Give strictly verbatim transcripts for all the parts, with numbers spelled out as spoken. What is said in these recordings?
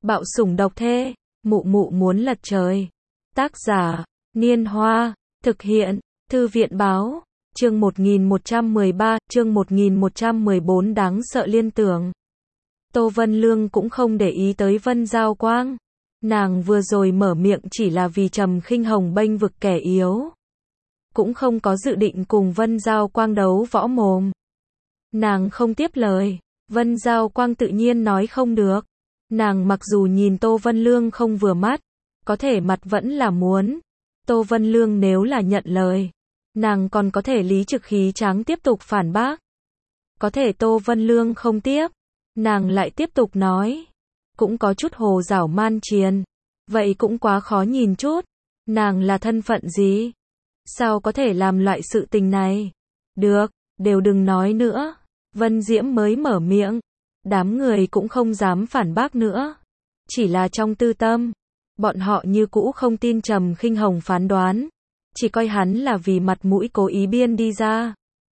Bạo sủng độc thê, mụ mụ muốn lật trời. Tác giả, Niên Hoa, thực hiện, Thư viện báo, chương một nghìn một trăm mười ba, chương một nghìn một trăm mười bốn đáng sợ liên tưởng. Tô Vân Lương cũng không để ý tới Vân Giao Quang. Nàng vừa rồi mở miệng chỉ là vì Trầm Khinh Hồng bênh vực kẻ yếu. Cũng không có dự định cùng Vân Giao Quang đấu võ mồm. Nàng không tiếp lời, Vân Giao Quang tự nhiên nói không được. Nàng mặc dù nhìn Tô Vân Lương không vừa mắt, có thể mặt vẫn là muốn. Tô Vân Lương nếu là nhận lời, nàng còn có thể lý trực khí tráng tiếp tục phản bác. Có thể Tô Vân Lương không tiếp, nàng lại tiếp tục nói. Cũng có chút hồ dảo man triền. Vậy cũng quá khó nhìn chút. Nàng là thân phận gì? Sao có thể làm loại sự tình này? Được, đều đừng nói nữa. Vân Diễm mới mở miệng. Đám người cũng không dám phản bác nữa. Chỉ là trong tư tâm, bọn họ như cũ không tin Trầm Khinh Hồng phán đoán. Chỉ coi hắn là vì mặt mũi cố ý biên đi ra.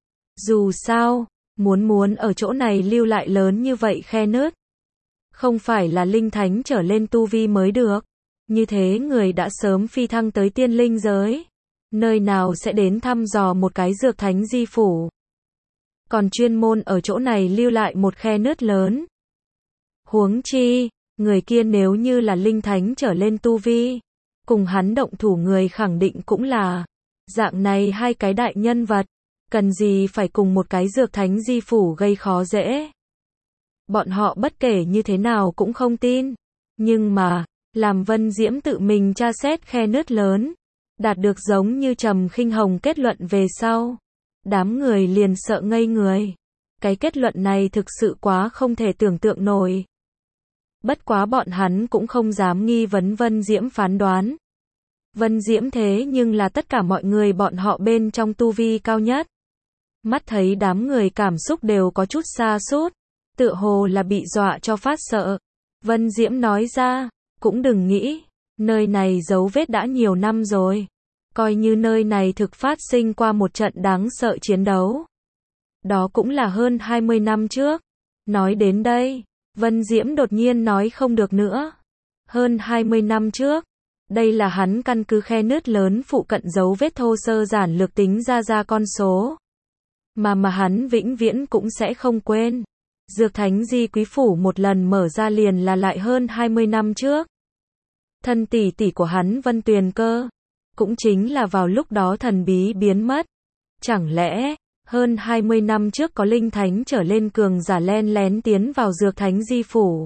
Dù sao, muốn muốn ở chỗ này lưu lại lớn như vậy khe nứt. Không phải là linh thánh trở lên tu vi mới được. Như thế người đã sớm phi thăng tới tiên linh giới. Nơi nào sẽ đến thăm dò một cái dược thánh di phủ. Còn chuyên môn ở chỗ này lưu lại một khe nứt lớn. Huống chi, người kia nếu như là linh thánh trở lên tu vi, cùng hắn động thủ người khẳng định cũng là dạng này hai cái đại nhân vật, cần gì phải cùng một cái dược thánh di phủ gây khó dễ. Bọn họ bất kể như thế nào cũng không tin, nhưng mà, làm Vân Diễm tự mình tra xét khe nứt lớn, đạt được giống như Trầm Khinh Hồng kết luận về sau. Đám người liền sợ ngây người. Cái kết luận này thực sự quá không thể tưởng tượng nổi. Bất quá bọn hắn cũng không dám nghi vấn Vân Diễm phán đoán. Vân Diễm thế nhưng là tất cả mọi người bọn họ bên trong tu vi cao nhất. Mắt thấy đám người cảm xúc đều có chút sa sút, tựa hồ là bị dọa cho phát sợ. Vân Diễm nói ra, cũng đừng nghĩ, nơi này dấu vết đã nhiều năm rồi. Coi như nơi này thực phát sinh qua một trận đáng sợ chiến đấu. Đó cũng là hơn hai mươi năm trước. Nói đến đây, Vân Diễm đột nhiên nói không được nữa. Hơn hai mươi năm trước, đây là hắn căn cứ khe nứt lớn phụ cận dấu vết thô sơ giản lược tính ra ra con số. Mà mà hắn vĩnh viễn cũng sẽ không quên. Dược thánh di quý phủ một lần mở ra liền là lại hơn hai mươi năm trước. Thân tỷ tỷ của hắn Vân Tuyền Cơ. Cũng chính là vào lúc đó thần bí biến mất. Chẳng lẽ, hơn hai mươi năm trước có linh thánh trở lên cường giả len lén tiến vào dược thánh di phủ.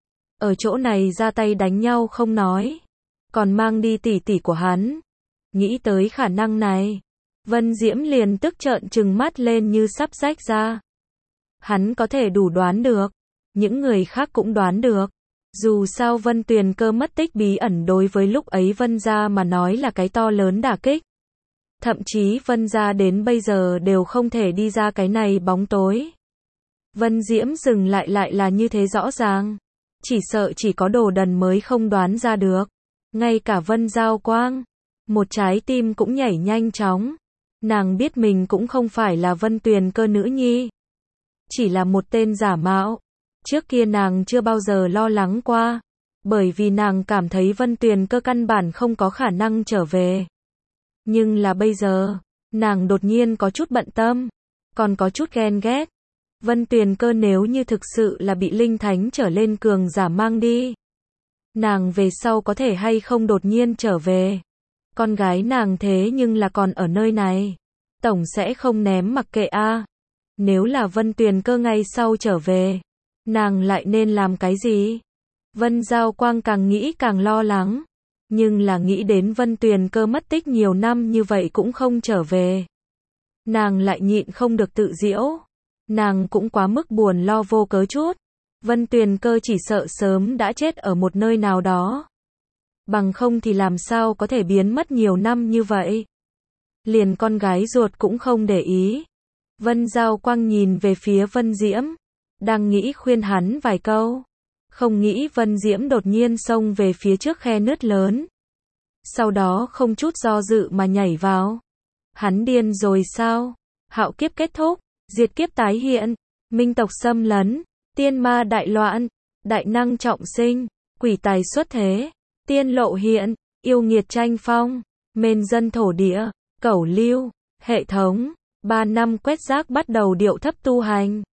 Ở chỗ này ra tay đánh nhau không nói. Còn mang đi tỷ tỷ của hắn. Nghĩ tới khả năng này. Vân Diễm liền tức trợn trừng mắt lên như sắp rách ra. Hắn có thể đủ đoán được. Những người khác cũng đoán được. Dù sao Vân Tuyền Cơ mất tích bí ẩn đối với lúc ấy Vân gia mà nói là cái to lớn đả kích. Thậm chí Vân gia đến bây giờ đều không thể đi ra cái này bóng tối. Vân Diễm dừng lại lại là như thế rõ ràng. Chỉ sợ chỉ có đồ đần mới không đoán ra được. Ngay cả Vân Giao Quang, một trái tim cũng nhảy nhanh chóng. Nàng biết mình cũng không phải là Vân Tuyền Cơ nữ nhi. Chỉ là một tên giả mạo. Trước kia nàng chưa bao giờ lo lắng qua, bởi vì nàng cảm thấy Vân Tuyền Cơ căn bản không có khả năng trở về. Nhưng là bây giờ, nàng đột nhiên có chút bận tâm, còn có chút ghen ghét. Vân Tuyền Cơ nếu như thực sự là bị linh thánh trở lên cường giả mang đi, nàng về sau có thể hay không đột nhiên trở về. Con gái nàng thế nhưng là còn ở nơi này, tổng sẽ không ném mặc kệ a. Nếu là Vân Tuyền Cơ ngay sau trở về, nàng lại nên làm cái gì? Vân Giao Quang càng nghĩ càng lo lắng. Nhưng là nghĩ đến Vân Tuyền Cơ mất tích nhiều năm như vậy cũng không trở về. Nàng lại nhịn không được tự giễu. Nàng cũng quá mức buồn lo vô cớ chút. Vân Tuyền Cơ chỉ sợ sớm đã chết ở một nơi nào đó. Bằng không thì làm sao có thể biến mất nhiều năm như vậy. Liền con gái ruột cũng không để ý. Vân Giao Quang nhìn về phía Vân Diễm. Đang nghĩ khuyên hắn vài câu. Không nghĩ Vân Diễm đột nhiên xông về phía trước khe nứt lớn. Sau đó không chút do dự mà nhảy vào. Hắn điên rồi sao? Hạo kiếp kết thúc, diệt kiếp tái hiện, minh tộc xâm lấn, tiên ma đại loạn, đại năng trọng sinh. quỷ tài xuất thế, tiên lộ hiện, yêu nghiệt tranh phong, mên dân thổ địa, cẩu lưu, hệ thống, ba năm quét rác bắt đầu điệu thấp tu hành.